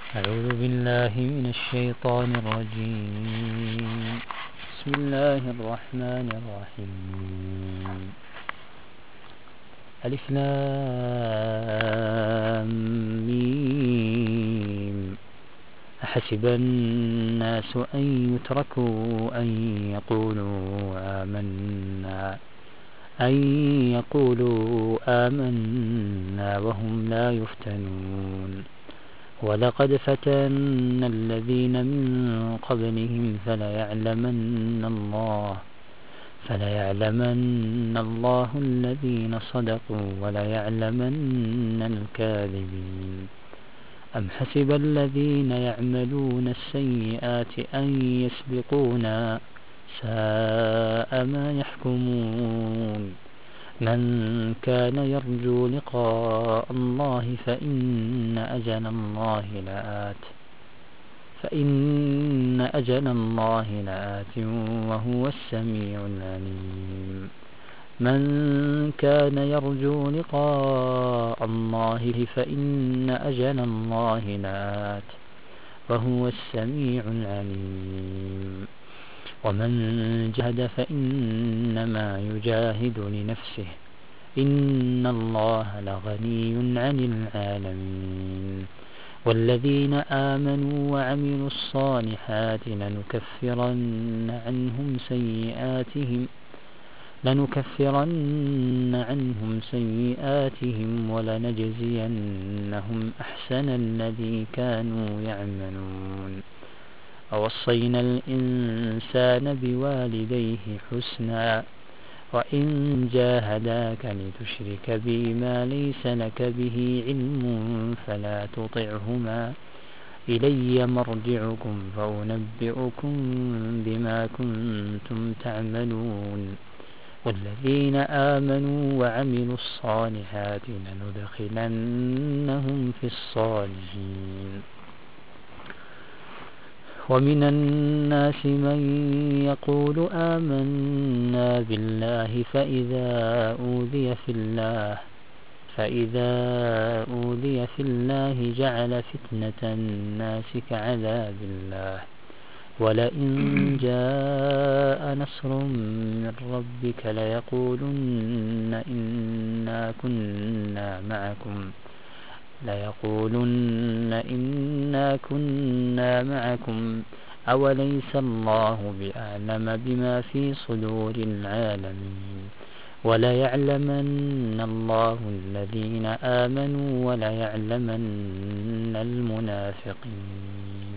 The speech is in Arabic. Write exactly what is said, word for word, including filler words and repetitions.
أعوذ بالله من الشيطان الرجيم. بسم الله الرحمن الرحيم. ألف لام ميم. أحسب الناس أن يتركوا أن يقولوا آمنا أن يقولوا آمنا وهم لا يفتنون. ولقد فتنا الذين من قبلهم فليعلمن الله فليعلمن الله الذين صدقوا وليعلمن الكاذبين. أم حسب الذين يعملون السيئات أن يسبقونا ساء ما يحكمون. من كان يرجو لقاء الله فإن أجل الله لآت فإن أجل الله لآت وهو السميع العليم. من كان يرجو لقاء الله فإن أجل الله لآت وهو السميع العليم. ومن جهد فإنما يجاهد لنفسه إن الله لغني عن العالمين. والذين آمنوا وعملوا الصالحات لنكفرن عنهم سيئاتهم لنكفرن عنهم سيئاتهم ولنجزينهم أحسن الذي كانوا يعملون. ووصينا الإنسان بوالديه حسنا وإن جاهداك لتشرك بي ما ليس لك به علم فلا تطعهما إلي مرجعكم فأنبئكم بما كنتم تعملون. والذين آمنوا وعملوا الصالحات لندخلنهم في الصالحين. ومن الناس من يقول آمنا بالله فإذا أوذي في الله فإذا أوذي في الله جعل فتنة الناس كعذاب الله ولئن جاء نصر من ربك ليقولن إنا كنا معكم ليقولن إنا كنا معكم أوليس الله بأعلم بما في صدور العالمين. وليعلمن الله الذين آمنوا وليعلمن المنافقين.